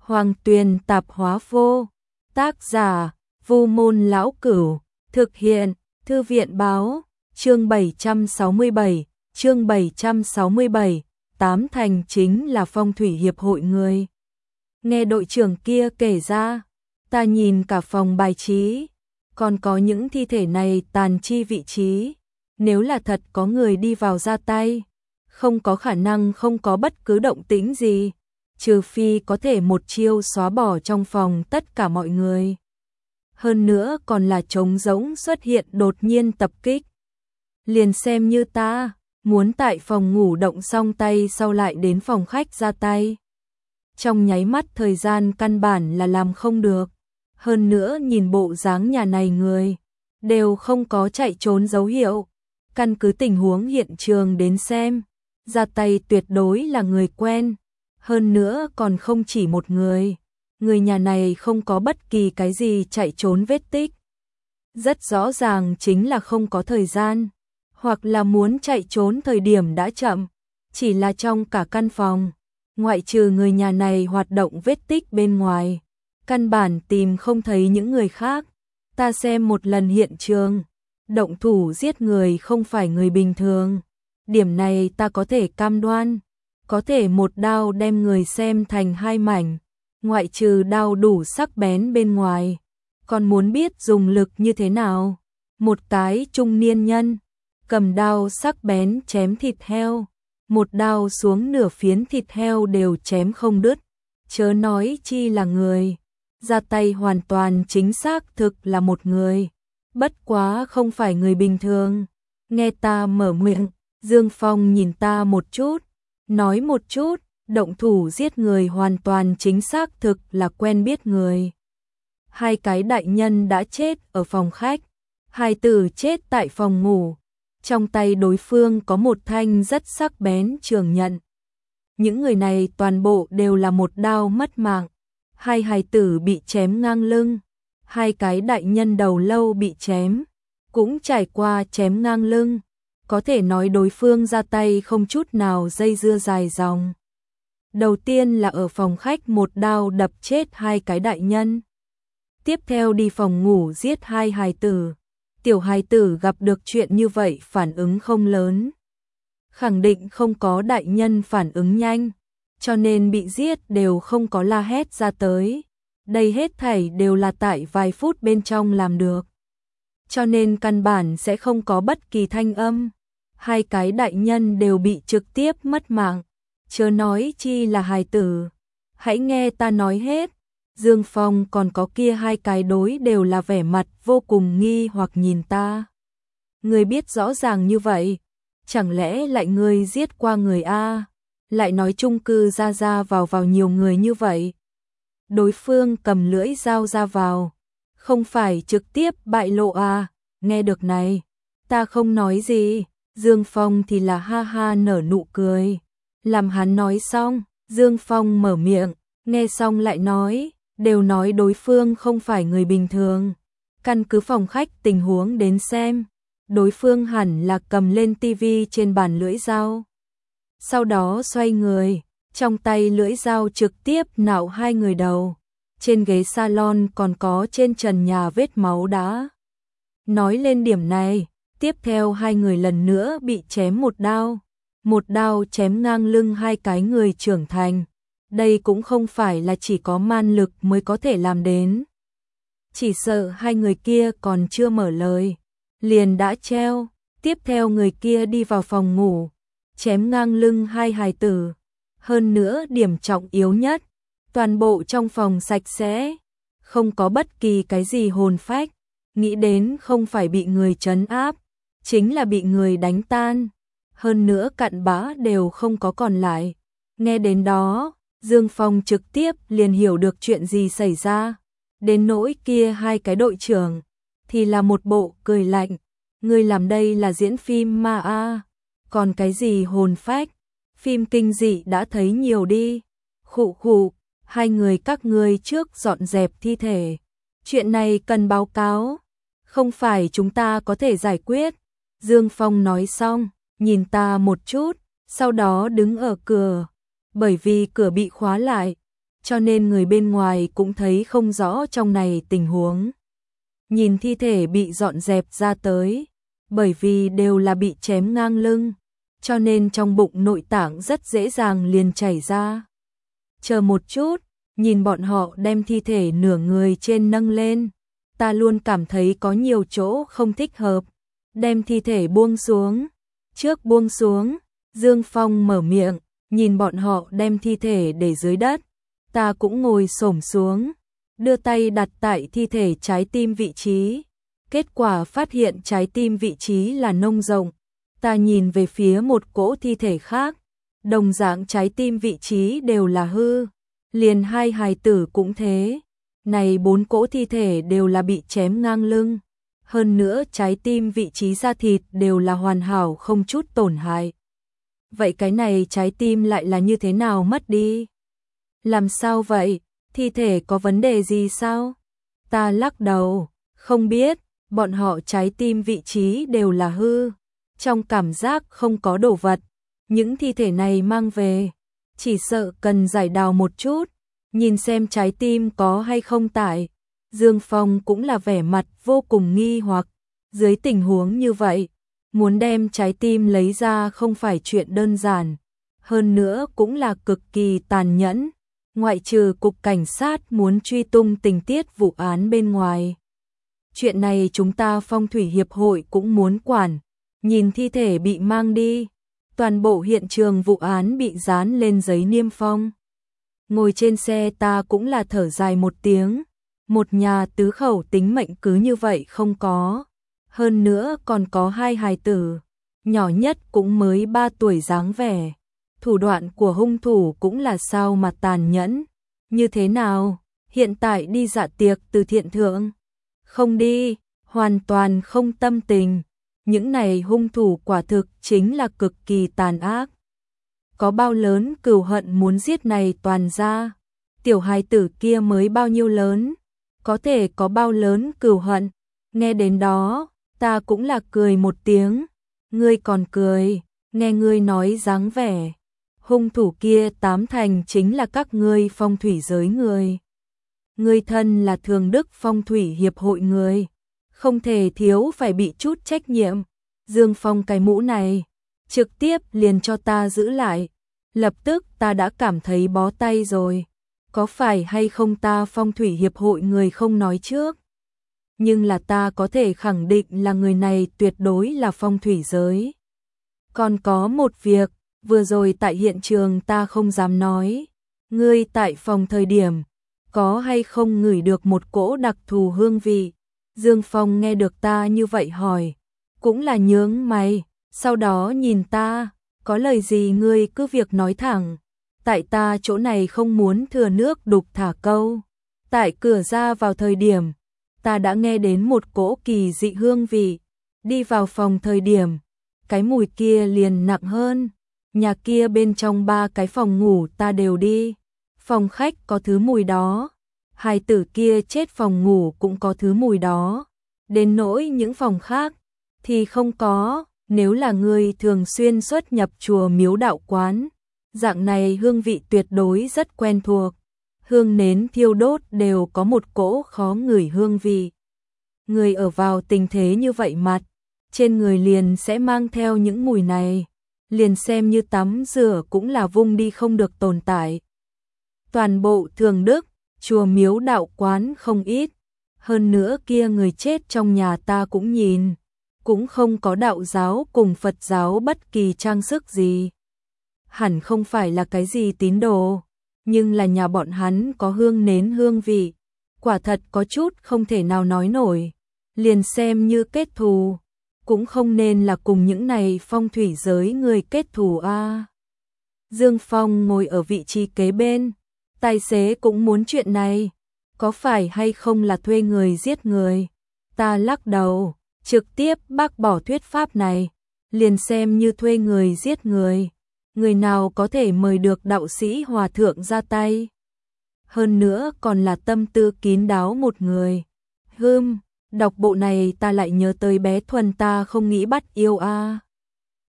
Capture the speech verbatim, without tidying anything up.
Hoàng Tuyền tạp hóa vô. Tác giả, Vu Môn Lão Cửu. Thực hiện, Thư viện báo. Chương bảy trăm sáu mươi bảy, chương bảy trăm sáu mươi bảy, Tám Thành chính là phong thủy hiệp hội người. Nghe đội trưởng kia kể ra, ta nhìn cả phòng bài trí, còn có những thi thể này tàn chi vị trí. Nếu là thật có người đi vào ra tay, không có khả năng không có bất cứ động tĩnh gì, trừ phi có thể một chiêu xóa bỏ trong phòng tất cả mọi người. Hơn nữa còn là trống rỗng xuất hiện đột nhiên tập kích. Liền xem như ta, muốn tại phòng ngủ động xong tay sau lại đến phòng khách ra tay. Trong nháy mắt thời gian căn bản là làm không được. Hơn nữa nhìn bộ dáng nhà này người, đều không có chạy trốn dấu hiệu. Căn cứ tình huống hiện trường đến xem, ra tay tuyệt đối là người quen. Hơn nữa còn không chỉ một người. Người nhà này không có bất kỳ cái gì chạy trốn vết tích. Rất rõ ràng chính là không có thời gian, hoặc là muốn chạy trốn thời điểm đã chậm. Chỉ là trong cả căn phòng, ngoại trừ người nhà này hoạt động vết tích bên ngoài, căn bản tìm không thấy những người khác. Ta xem một lần hiện trường, động thủ giết người không phải người bình thường. Điểm này ta có thể cam đoan, có thể một đao đem người xem thành hai mảnh. Ngoại trừ đao đủ sắc bén bên ngoài, còn muốn biết dùng lực như thế nào. Một cái trung niên nhân, cầm đao sắc bén chém thịt heo, một đao xuống nửa phiến thịt heo đều chém không đứt. Chớ nói chi là người, ra tay hoàn toàn chính xác thực là một người. Bất quá không phải người bình thường. Nghe ta mở miệng, Dương Phong nhìn ta một chút, nói một chút. Động thủ giết người hoàn toàn chính xác thực là quen biết người. Hai cái đại nhân đã chết ở phòng khách, hai tử chết tại phòng ngủ. Trong tay đối phương có một thanh rất sắc bén trường nhận. Những người này toàn bộ đều là một đao mất mạng. Hai hài tử bị chém ngang lưng, hai cái đại nhân đầu lâu bị chém, cũng trải qua chém ngang lưng. Có thể nói đối phương ra tay không chút nào dây dưa dài dòng. Đầu tiên là ở phòng khách một đao đập chết hai cái đại nhân. Tiếp theo đi phòng ngủ giết hai hài tử. Tiểu hài tử gặp được chuyện như vậy phản ứng không lớn. Khẳng định không có đại nhân phản ứng nhanh, cho nên bị giết đều không có la hét ra tới. Đây hết thảy đều là tại vài phút bên trong làm được. Cho nên căn bản sẽ không có bất kỳ thanh âm. Hai cái đại nhân đều bị trực tiếp mất mạng. Chớ nói chi là hài tử. Hãy nghe ta nói hết. Dương Phong còn có kia hai cái đối đều là vẻ mặt vô cùng nghi hoặc nhìn ta. Người biết rõ ràng như vậy, chẳng lẽ lại người giết qua người a? Lại nói chung cư ra ra vào vào nhiều người như vậy. Đối phương cầm lưỡi dao ra vào, không phải trực tiếp bại lộ à? Nghe được này, ta không nói gì. Dương Phong thì là ha ha nở nụ cười. Làm hắn nói xong, Dương Phong mở miệng, nghe xong lại nói, đều nói đối phương không phải người bình thường. Căn cứ phòng khách tình huống đến xem, đối phương hẳn là cầm lên tivi trên bàn lưỡi dao. Sau đó xoay người, trong tay lưỡi dao trực tiếp nạo hai người đầu. Trên ghế salon còn có trên trần nhà vết máu đã. Nói lên điểm này, tiếp theo hai người lần nữa bị chém một đao. Một đao chém ngang lưng hai cái người trưởng thành. Đây cũng không phải là chỉ có man lực mới có thể làm đến. Chỉ sợ hai người kia còn chưa mở lời, liền đã treo. Tiếp theo người kia đi vào phòng ngủ, chém ngang lưng hai hài tử. Hơn nữa điểm trọng yếu nhất, toàn bộ trong phòng sạch sẽ, không có bất kỳ cái gì hồn phách. Nghĩ đến không phải bị người trấn áp, chính là bị người đánh tan. Hơn nữa cặn bã đều không có còn lại. Nghe đến đó, Dương Phong trực tiếp liền hiểu được chuyện gì xảy ra. Đến nỗi kia hai cái đội trưởng, thì là một bộ cười lạnh. Ngươi làm đây là diễn phim ma a, còn cái gì hồn phách, phim kinh dị đã thấy nhiều đi. Khụ khụ, hai người các ngươi trước dọn dẹp thi thể. Chuyện này cần báo cáo, không phải chúng ta có thể giải quyết. Dương Phong nói xong, nhìn ta một chút, sau đó đứng ở cửa. Bởi vì cửa bị khóa lại, cho nên người bên ngoài cũng thấy không rõ trong này tình huống. Nhìn thi thể bị dọn dẹp ra tới, bởi vì đều là bị chém ngang lưng, cho nên trong bụng nội tạng rất dễ dàng liền chảy ra. Chờ một chút, nhìn bọn họ đem thi thể nửa người trên nâng lên, ta luôn cảm thấy có nhiều chỗ không thích hợp, đem thi thể buông xuống. Trước buông xuống, Dương Phong mở miệng, nhìn bọn họ đem thi thể để dưới đất, ta cũng ngồi xổm xuống, đưa tay đặt tại thi thể trái tim vị trí. Kết quả phát hiện trái tim vị trí là nông rộng. Ta nhìn về phía một cỗ thi thể khác, đồng dạng trái tim vị trí đều là hư, liền hai hài tử cũng thế. Này bốn cỗ thi thể đều là bị chém ngang lưng, hơn nữa trái tim vị trí da thịt đều là hoàn hảo không chút tổn hại. Vậy cái này trái tim lại là như thế nào mất đi? Làm sao vậy? Thi thể có vấn đề gì sao? Ta lắc đầu, không biết, bọn họ trái tim vị trí đều là hư, trong cảm giác không có đồ vật. Những thi thể này mang về, chỉ sợ cần giải đào một chút, nhìn xem trái tim có hay không tại. Dương Phong cũng là vẻ mặt vô cùng nghi hoặc, dưới tình huống như vậy, muốn đem trái tim lấy ra không phải chuyện đơn giản, hơn nữa cũng là cực kỳ tàn nhẫn, ngoại trừ cục cảnh sát muốn truy tung tình tiết vụ án bên ngoài. Chuyện này chúng ta phong thủy hiệp hội cũng muốn quản, nhìn thi thể bị mang đi, toàn bộ hiện trường vụ án bị dán lên giấy niêm phong. Ngồi trên xe ta cũng là thở dài một tiếng, một nhà tứ khẩu tính mệnh cứ như vậy không có, hơn nữa còn có hai hài tử, nhỏ nhất cũng mới ba tuổi dáng vẻ. Thủ đoạn của hung thủ cũng là sao mà tàn nhẫn, như thế nào, hiện tại đi dạ tiệc từ thiện thượng? Không đi, hoàn toàn không tâm tình, những này hung thủ quả thực chính là cực kỳ tàn ác. Có bao lớn cừu hận muốn giết này toàn ra, tiểu hài tử kia mới bao nhiêu lớn, có thể có bao lớn cừu hận, nghe đến đó, ta cũng là cười một tiếng, ngươi còn cười, nghe ngươi nói dáng vẻ. Hung thủ kia tám thành chính là các ngươi phong thủy giới người. Ngươi thân là thường đức phong thủy hiệp hội người, không thể thiếu phải bị chút trách nhiệm. Dương Phong cái mũ này, trực tiếp liền cho ta giữ lại. Lập tức ta đã cảm thấy bó tay rồi. Có phải hay không ta phong thủy hiệp hội người không nói trước? Nhưng là ta có thể khẳng định là người này tuyệt đối là phong thủy giới. Còn có một việc, vừa rồi tại hiện trường ta không dám nói. Ngươi tại phòng thời điểm, có hay không ngửi được một cỗ đặc thù hương vị? Dương Phong nghe được ta như vậy hỏi, cũng là nhướng mày, sau đó nhìn ta, có lời gì ngươi cứ việc nói thẳng. Tại ta chỗ này không muốn thừa nước đục thả câu. Tại cửa ra vào thời điểm, ta đã nghe đến một cỗ kỳ dị hương vị. Đi vào phòng thời điểm, cái mùi kia liền nặng hơn. Nhà kia bên trong ba cái phòng ngủ ta đều đi. Phòng khách có thứ mùi đó. Hài tử kia chết phòng ngủ cũng có thứ mùi đó. Đến nỗi những phòng khác thì không có. Nếu là người thường xuyên xuất nhập chùa miếu đạo quán, dạng này hương vị tuyệt đối rất quen thuộc. Hương nến thiêu đốt đều có một cỗ khó ngửi hương vị. Người ở vào tình thế như vậy mặt, trên người liền sẽ mang theo những mùi này, liền xem như tắm rửa cũng là vung đi không được tồn tại. Toàn bộ Thường Đức, chùa miếu đạo quán không ít, hơn nữa kia người chết trong nhà ta cũng nhìn, cũng không có đạo giáo cùng Phật giáo bất kỳ trang sức gì. Hẳn không phải là cái gì tín đồ, nhưng là nhà bọn hắn có hương nến hương vị, quả thật có chút không thể nào nói nổi, liền xem như kết thù, cũng không nên là cùng những này phong thủy giới người kết thù a. À. Dương Phong ngồi ở vị trí kế bên, tài xế cũng muốn chuyện này, có phải hay không là thuê người giết người? Ta lắc đầu, trực tiếp bác bỏ thuyết pháp này, liền xem như thuê người giết người. Người nào có thể mời được đạo sĩ hòa thượng ra tay? Hơn nữa còn là tâm tư kín đáo một người. Hừm, đọc bộ này ta lại nhớ tới bé Thuần ta không nghĩ bắt yêu a. À.